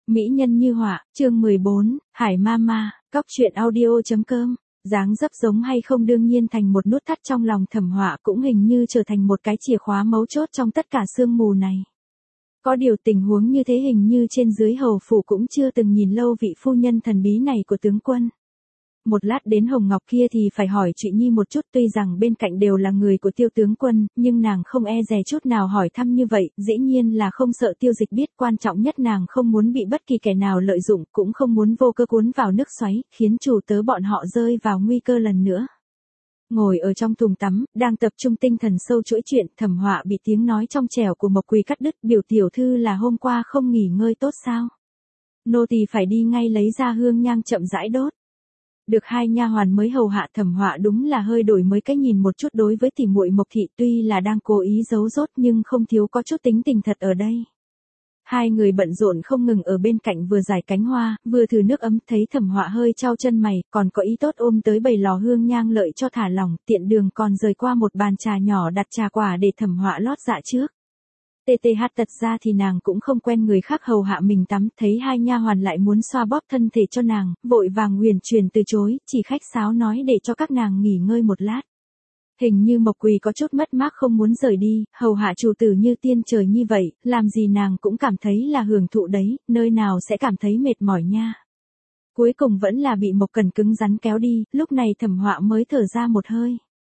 Mỹ nhân như họa, chương 14, Hải Mama, cóc truyện audio.com. Dáng dấp giống hay không đương nhiên thành một nút thắt trong lòng Thẩm Họa, cũng hình như trở thành một cái chìa khóa mấu chốt trong tất cả sương mù này. Có điều tình huống như thế hình như trên dưới hầu phủ cũng chưa từng nhìn lâu vị phu nhân thần bí này của tướng quân. Một lát đến Hồng Ngọc kia thì phải hỏi Trụy Nhi một chút, tuy rằng bên cạnh đều là người của Tiêu tướng quân, nhưng nàng không e dè chút nào hỏi thăm như vậy, dĩ nhiên là không sợ Tiêu Dịch biết, quan trọng nhất nàng không muốn bị bất kỳ kẻ nào lợi dụng, cũng không muốn vô cơ cuốn vào nước xoáy, khiến chủ tớ bọn họ rơi vào nguy cơ lần nữa. Ngồi ở trong thùng tắm, đang tập trung tinh thần sâu chuỗi chuyện, Thẩm Họa bị tiếng nói trong trẻo của Mộc Quỳ cắt đứt. Biểu tiểu thư là hôm qua không nghỉ ngơi tốt sao? Nô tỳ phải đi ngay lấy ra hương nhang chậm rãi đốt. Được hai nha hoàn mới hầu hạ, Thẩm Họa đúng là hơi đổi mới cái nhìn một chút đối với tỷ muội Mộc thị, tuy là đang cố ý giấu dốt nhưng không thiếu có chút tính tình thật ở đây. Hai người bận rộn không ngừng ở bên cạnh, vừa rải cánh hoa, vừa thử nước ấm, thấy Thẩm Họa hơi chau chân mày, còn có ý tốt ôm tới bầy lò hương nhang lợi cho thả lỏng, tiện đường còn rời qua một bàn trà nhỏ đặt trà quả để Thẩm Họa lót dạ trước. TTH thật ra thì nàng cũng không quen người khác hầu hạ mình tắm, thấy hai nha hoàn lại muốn xoa bóp thân thể cho nàng, vội vàng huyền truyền từ chối, chỉ khách sáo nói để cho các nàng nghỉ ngơi một lát. Hình như Mộc Quỳ có chút mất mát không muốn rời đi, hầu hạ chủ tử như tiên trời như vậy, làm gì nàng cũng cảm thấy là hưởng thụ đấy, nơi nào sẽ cảm thấy mệt mỏi nha. Cuối cùng vẫn là bị Mộc Cần cứng rắn kéo đi, lúc này Thẩm Họa mới thở ra một hơi.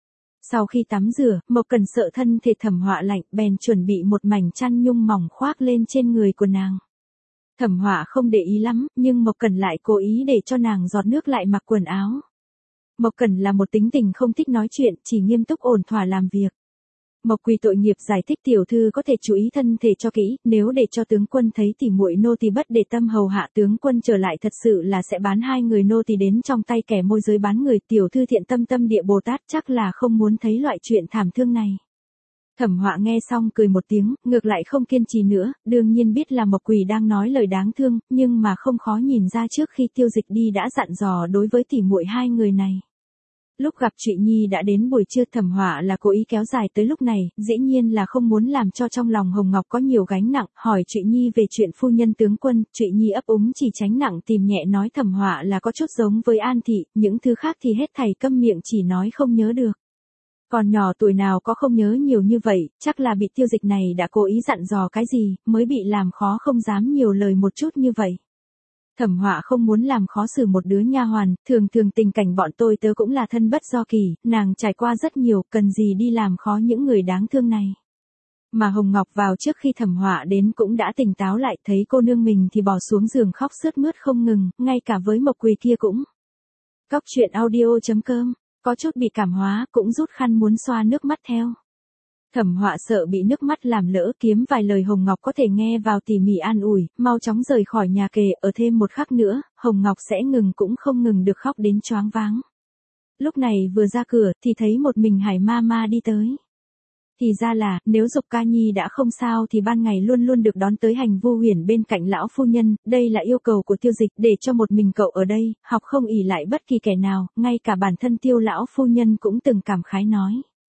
Sau khi tắm rửa, Mộc Cần sợ thân thể Thẩm Họa lạnh, bèn chuẩn bị một mảnh chăn nhung mỏng khoác lên trên người của nàng. Thẩm Họa không để ý lắm, nhưng Mộc Cần lại cố ý để cho nàng giọt nước lại mặc quần áo. Mộc Cần là một tính tình không thích nói chuyện, chỉ nghiêm túc ổn thỏa làm việc. Mộc Quỳ tội nghiệp giải thích tiểu thư có thể chú ý thân thể cho kỹ, nếu để cho tướng quân thấy tỉ muội nô tỳ bất để tâm hầu hạ tướng quân trở lại thật sự là sẽ bán hai người nô tỳ đến trong tay kẻ môi giới bán người, tiểu thư thiện tâm tâm địa Bồ Tát chắc là không muốn thấy loại chuyện thảm thương này. Thẩm Họa nghe xong cười một tiếng, ngược lại không kiên trì nữa, đương nhiên biết là Mộc Quỳ đang nói lời đáng thương, nhưng mà không khó nhìn ra trước khi Tiêu Dịch đi đã dặn dò đối với tỉ muội hai người này. Lúc gặp Trụy Nhi đã đến buổi trưa, Thẩm Họa là cố ý kéo dài tới lúc này, dĩ nhiên là không muốn làm cho trong lòng Hồng Ngọc có nhiều gánh nặng, hỏi Trụy Nhi về chuyện phu nhân tướng quân, Trụy Nhi ấp úng chỉ tránh nặng tìm nhẹ nói Thẩm Họa là có chút giống với An thị, những thứ khác thì hết thảy câm miệng chỉ nói không nhớ được. Còn nhỏ tuổi nào có không nhớ nhiều như vậy, chắc là bị Tiêu Dịch này đã cố ý dặn dò cái gì, mới bị làm khó không dám nhiều lời một chút như vậy. Thẩm Họa không muốn làm khó xử một đứa nha hoàn, thường tình cảnh bọn tôi tớ cũng là thân bất do kỳ, nàng trải qua rất nhiều, cần gì đi làm khó những người đáng thương này. Mà Hồng Ngọc vào trước khi Thẩm Họa đến cũng đã tỉnh táo lại, thấy cô nương mình thì bỏ xuống giường khóc sướt mướt không ngừng, ngay cả với Mộc Quỳ kia cũng. Cóc truyện audio.com, có chút bị cảm hóa, cũng rút khăn muốn xoa nước mắt theo. Thẩm Họa sợ bị nước mắt làm lỡ, kiếm vài lời Hồng Ngọc có thể nghe vào tỉ mỉ an ủi, mau chóng rời khỏi nhà kề, ở thêm một khắc nữa, Hồng Ngọc sẽ ngừng cũng không ngừng được khóc đến choáng váng. Lúc này vừa ra cửa thì thấy một mình Hải Mama đi tới. Thì ra là, nếu Dục Ca Nhi đã không sao thì ban ngày luôn luôn được đón tới Hành Vu Huyền bên cạnh lão phu nhân, đây là yêu cầu của Tiêu Dịch, để cho một mình cậu ở đây, học không ỷ lại bất kỳ kẻ nào, ngay cả bản thân Tiêu lão phu nhân cũng từng cảm khái nói.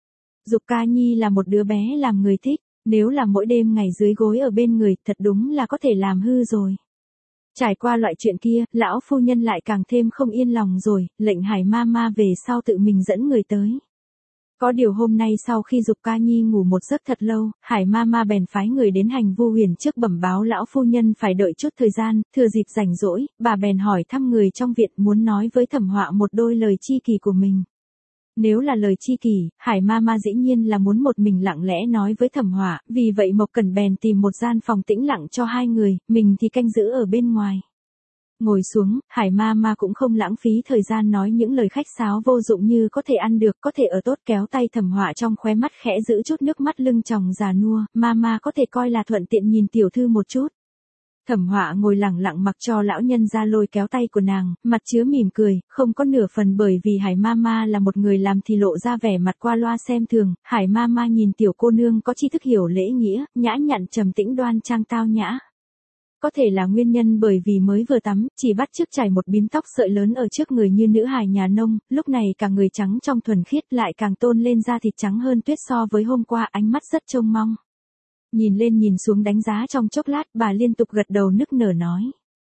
Dục Ca Nhi là một đứa bé làm người thích, nếu là mỗi đêm ngày dưới gối ở bên người, thật đúng là có thể làm hư rồi. Trải qua loại chuyện kia, lão phu nhân lại càng thêm không yên lòng rồi, lệnh Hải Mama về sau tự mình dẫn người tới. Có điều hôm nay sau khi Dục Ca Nhi ngủ một giấc thật lâu, Hải Mama bèn phái người đến Hành Vu Huyền trước bẩm báo lão phu nhân phải đợi chút thời gian, thừa dịp rảnh rỗi, bà bèn hỏi thăm người trong viện muốn nói với Thẩm Họa một đôi lời chi kỳ của mình. Nếu là lời chi kỳ, Hải Mama dĩ nhiên là muốn một mình lặng lẽ nói với Thẩm Họa, vì vậy Mộc Cần bèn tìm một gian phòng tĩnh lặng cho hai người, mình thì canh giữ ở bên ngoài. Ngồi xuống, Hải Mama cũng không lãng phí thời gian nói những lời khách sáo vô dụng như có thể ăn được, có thể ở tốt, kéo tay Thẩm Họa trong khóe mắt khẽ giữ chút nước mắt lưng tròng già nua, Mama có thể coi là thuận tiện nhìn tiểu thư một chút. Thẩm Họa ngồi lặng lặng mặc cho lão nhân ra lôi kéo tay của nàng, mặt chứa mỉm cười, không có nửa phần bởi vì Hải Mama là một người làm thì lộ ra vẻ mặt qua loa xem thường. Hải Mama nhìn tiểu cô nương có tri thức hiểu lễ nghĩa, nhã nhặn trầm tĩnh đoan trang tao nhã. Có thể là nguyên nhân bởi vì mới vừa tắm, chỉ bắt chước chải một bím tóc sợi lớn ở trước người như nữ hài nhà nông, lúc này cả người trắng trong thuần khiết lại càng tôn lên da thịt trắng hơn tuyết so với hôm qua, ánh mắt rất trông mong. Nhìn lên nhìn xuống đánh giá trong chốc lát, bà liên tục gật đầu nức nở nói.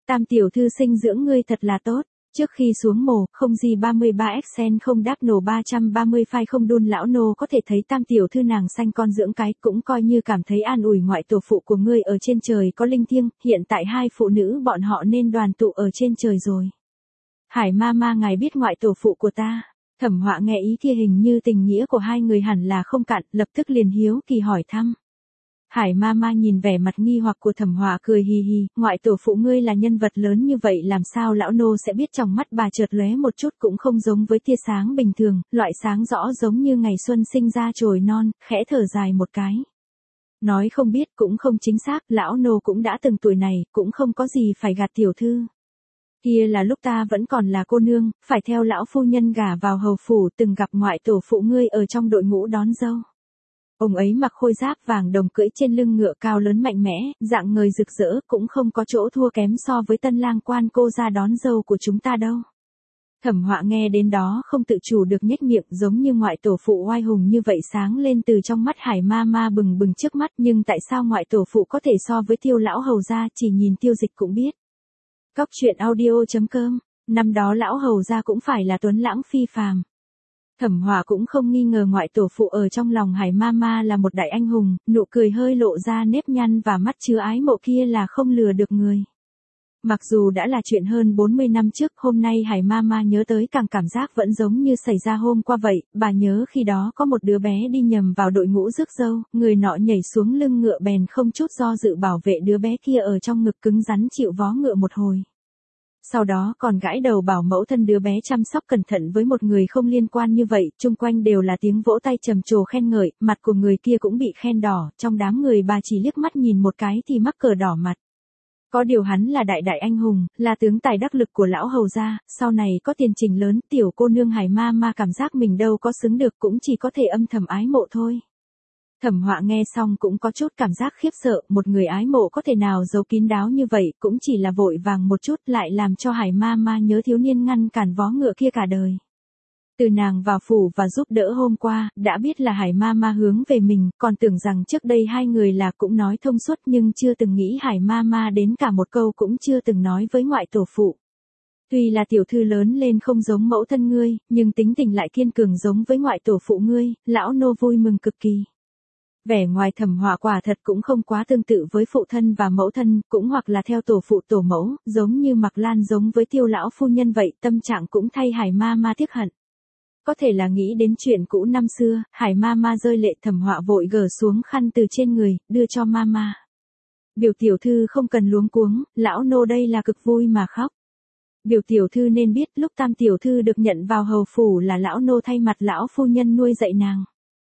Tam tiểu thư sinh dưỡng ngươi thật là tốt. Trước khi xuống mồ, không gì 33 Excel không đáp nổ 330 phai không đun lão nô có thể thấy tam tiểu thư nàng sanh con dưỡng cái cũng coi như cảm thấy an ủi ngoại tổ phụ của ngươi ở trên trời có linh thiêng, hiện tại hai phụ nữ bọn họ nên đoàn tụ ở trên trời rồi. Hải ma ma ngài biết ngoại tổ phụ của ta. Thẩm Họa nghe ý kia hình như tình nghĩa của hai người hẳn là không cạn, lập tức liền hiếu kỳ hỏi thăm. Hải ma ma nhìn vẻ mặt nghi hoặc của Thẩm Họa cười hì hì, ngoại tổ phụ ngươi là nhân vật lớn như vậy làm sao lão nô sẽ biết. Trong mắt bà chợt lóe một chút cũng không giống với tia sáng bình thường, loại sáng rõ giống như ngày xuân sinh ra chồi non, khẽ thở dài một cái. Nói không biết cũng không chính xác, lão nô cũng đã từng tuổi này, cũng không có gì phải gạt tiểu thư. Kia là lúc ta vẫn còn là cô nương, phải theo lão phu nhân gả vào hầu phủ, từng gặp ngoại tổ phụ ngươi ở trong đội ngũ đón dâu. Ông ấy mặc khôi giáp vàng đồng cưỡi trên lưng ngựa cao lớn mạnh mẽ, dạng người rực rỡ, cũng không có chỗ thua kém so với tân lang quan cô ra đón dâu của chúng ta đâu. Thẩm Họa nghe đến đó không tự chủ được nhếch miệng, giống như ngoại tổ phụ oai hùng như vậy sáng lên từ trong mắt Hải ma ma bừng bừng trước mắt, nhưng tại sao ngoại tổ phụ có thể so với Tiêu lão hầu gia, chỉ nhìn Tiêu Dịch cũng biết. Cóc truyện audio.com, năm đó lão hầu gia cũng phải là tuấn lãng phi phàm. Thẩm Họa cũng không nghi ngờ ngoại tổ phụ ở trong lòng Hải ma ma là một đại anh hùng, nụ cười hơi lộ ra nếp nhăn và mắt chứa ái mộ kia là không lừa được người. Mặc dù đã là chuyện hơn 40 năm trước, hôm nay Hải ma ma nhớ tới càng cảm giác vẫn giống như xảy ra hôm qua vậy. Bà nhớ khi đó có một đứa bé đi nhầm vào đội ngũ rước dâu, người nọ nhảy xuống lưng ngựa bèn không chút do dự bảo vệ đứa bé kia ở trong ngực cứng rắn chịu vó ngựa một hồi. Sau đó còn gãi đầu bảo mẫu thân đứa bé chăm sóc cẩn thận với một người không liên quan như vậy, chung quanh đều là tiếng vỗ tay trầm trồ khen ngợi, mặt của người kia cũng bị khen đỏ, trong đám người bà chỉ liếc mắt nhìn một cái thì mắc cờ đỏ mặt. Có điều hắn là đại anh hùng, là tướng tài đắc lực của lão hầu gia, sau này có tiền trình lớn, tiểu cô nương Hải ma ma cảm giác mình đâu có xứng được, cũng chỉ có thể âm thầm ái mộ thôi. Thẩm Họa nghe xong cũng có chút cảm giác khiếp sợ, một người ái mộ có thể nào giấu kín đáo như vậy, cũng chỉ là vội vàng một chút lại làm cho Hải ma ma nhớ thiếu niên ngăn cản vó ngựa kia cả đời. Từ nàng vào phủ và giúp đỡ hôm qua, đã biết là Hải ma ma hướng về mình, còn tưởng rằng trước đây hai người là cũng nói thông suốt, nhưng chưa từng nghĩ Hải ma ma đến cả một câu cũng chưa từng nói với ngoại tổ phụ. Tuy là tiểu thư lớn lên không giống mẫu thân ngươi, nhưng tính tình lại kiên cường giống với ngoại tổ phụ ngươi, lão nô vui mừng cực kỳ. Vẻ ngoài Thẩm Họa quả thật cũng không quá tương tự với phụ thân và mẫu thân, cũng hoặc là theo tổ phụ tổ mẫu, giống như Mạc Lan giống với Tiêu lão phu nhân vậy, tâm trạng cũng thay Hải ma ma tiếc hận. Có thể là nghĩ đến chuyện cũ năm xưa, Hải ma ma rơi lệ. Thẩm Họa vội gỡ xuống khăn từ trên người, đưa cho mama. Biểu tiểu thư không cần luống cuống, lão nô đây là cực vui mà khóc. Biểu tiểu thư nên biết lúc tam tiểu thư được nhận vào hầu phủ là lão nô thay mặt lão phu nhân nuôi dạy nàng.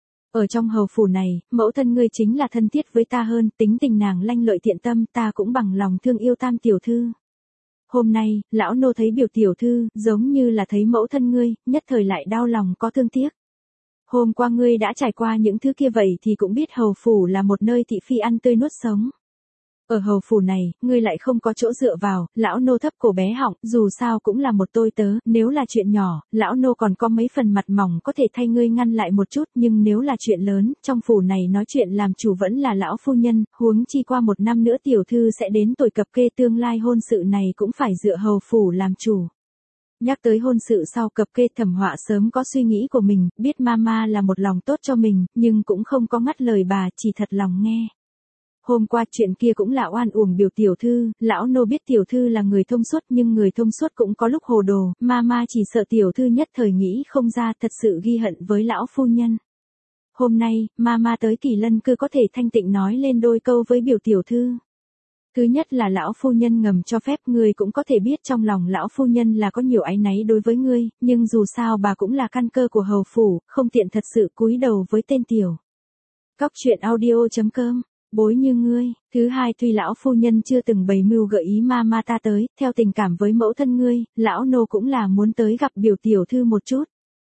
Ở trong hầu phủ này, mẫu thân ngươi chính là thân thiết với ta hơn, tính tình nàng lanh lợi thiện tâm, ta cũng bằng lòng thương yêu tam tiểu thư. Hôm nay, lão nô thấy biểu tiểu thư, giống như là thấy mẫu thân ngươi, nhất thời lại đau lòng có thương tiếc. Hôm qua ngươi đã trải qua những thứ kia vậy thì cũng biết hầu phủ là một nơi thị phi ăn tươi nuốt sống. Ở hầu phủ này, ngươi lại không có chỗ dựa vào, lão nô thấp cổ bé họng, dù sao cũng là một tôi tớ, nếu là chuyện nhỏ, lão nô còn có mấy phần mặt mỏng có thể thay ngươi ngăn lại một chút, nhưng nếu là chuyện lớn, trong phủ này nói chuyện làm chủ vẫn là lão phu nhân, huống chi qua một năm nữa tiểu thư sẽ đến tuổi cập kê, tương lai hôn sự này cũng phải dựa hầu phủ làm chủ. Nhắc tới hôn sự sau cập kê, Thẩm Họa sớm có suy nghĩ của mình, biết mama là một lòng tốt cho mình, nhưng cũng không có ngắt lời bà, chỉ thật lòng nghe. Hôm qua chuyện kia cũng là oan uổng biểu tiểu thư, lão nô biết tiểu thư là người thông suốt, nhưng người thông suốt cũng có lúc hồ đồ, mama chỉ sợ tiểu thư nhất thời nghĩ không ra, thật sự ghi hận với lão phu nhân. Hôm nay, mama tới Kỳ Lân Cư có thể thanh tịnh nói lên đôi câu với biểu tiểu thư. Thứ nhất là lão phu nhân ngầm cho phép, ngươi cũng có thể biết trong lòng lão phu nhân là có nhiều áy náy đối với ngươi, nhưng dù sao bà cũng là căn cơ của hầu phủ, không tiện thật sự cúi đầu với tên tiểu. Cóc truyện audio.com, bối như ngươi. Thứ hai, tuy lão phu nhân chưa từng bày mưu gợi ý mama ta tới, theo tình cảm với mẫu thân ngươi, lão nô cũng là muốn tới gặp biểu tiểu thư một chút.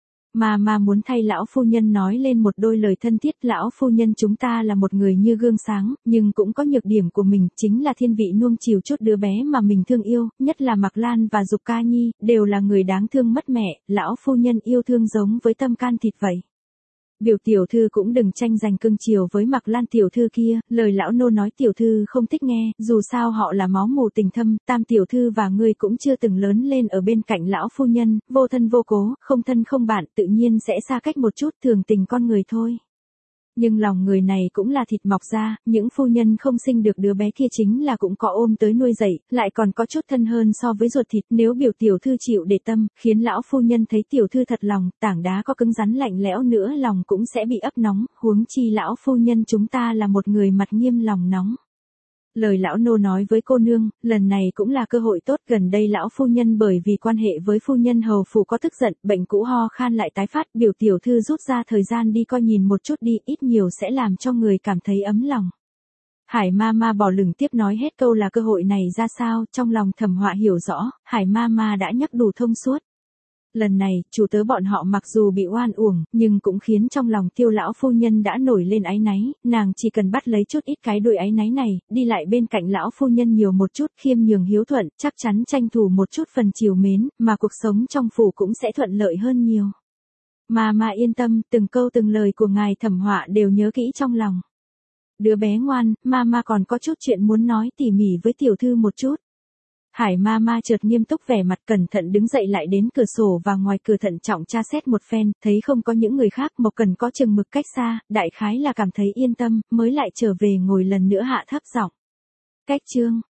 Mà muốn thay lão phu nhân nói lên một đôi lời thân thiết, lão phu nhân chúng ta là một người như gương sáng, nhưng cũng có nhược điểm của mình, chính là thiên vị nuông chiều chút đứa bé mà mình thương yêu, nhất là Mạc Lan và Dục Ca Nhi, đều là người đáng thương mất mẹ, lão phu nhân yêu thương giống với tâm can thịt vậy. Biểu tiểu thư cũng đừng tranh giành cưng chiều với Mạc Lan tiểu thư kia, lời lão nô nói tiểu thư không thích nghe, dù sao họ là máu mù tình thâm, Tam tiểu thư và ngươi cũng chưa từng lớn lên ở bên cạnh lão phu nhân, vô thân vô cố, không thân không bạn, tự nhiên sẽ xa cách một chút, thường tình con người thôi. Nhưng lòng người này cũng là thịt mọc ra, những phu nhân không sinh được đứa bé kia chính là cũng có ôm tới nuôi dạy, lại còn có chút thân hơn so với ruột thịt, nếu biểu tiểu thư chịu để tâm, khiến lão phu nhân thấy tiểu thư thật lòng, tảng đá có cứng rắn lạnh lẽo nữa lòng cũng sẽ bị ấp nóng, huống chi lão phu nhân chúng ta là một người mặt nghiêm lòng nóng. Lời lão nô nói với cô nương, lần này cũng là cơ hội tốt, gần đây lão phu nhân bởi vì quan hệ với phu nhân hầu phủ có tức giận, bệnh cũ ho khan lại tái phát, biểu tiểu thư rút ra thời gian đi coi nhìn một chút đi, ít nhiều sẽ làm cho người cảm thấy ấm lòng. Hải ma ma bỏ lửng tiếp nói hết câu là cơ hội này ra sao, trong lòng Thẩm Họa hiểu rõ, Hải ma ma đã nhắc đủ thông suốt. Lần này, chủ tớ bọn họ mặc dù bị oan uổng, nhưng cũng khiến trong lòng Tiêu lão phu nhân đã nổi lên áy náy, nàng chỉ cần bắt lấy chút ít cái đuôi áy náy này, đi lại bên cạnh lão phu nhân nhiều một chút, khiêm nhường hiếu thuận, chắc chắn tranh thủ một chút phần chiều mến, mà cuộc sống trong phủ cũng sẽ thuận lợi hơn nhiều. Mà yên tâm, từng câu từng lời của ngài Thẩm Họa đều nhớ kỹ trong lòng. Đứa bé ngoan, ma còn có chút chuyện muốn nói tỉ mỉ với tiểu thư một chút. Hải ma ma chợt nghiêm túc vẻ mặt cẩn thận đứng dậy lại đến cửa sổ và ngoài cửa thận trọng tra xét một phen, thấy không có những người khác, Mộc Cần có chừng mực cách xa, đại khái là cảm thấy yên tâm, mới lại trở về ngồi lần nữa hạ thấp giọng. Cách chương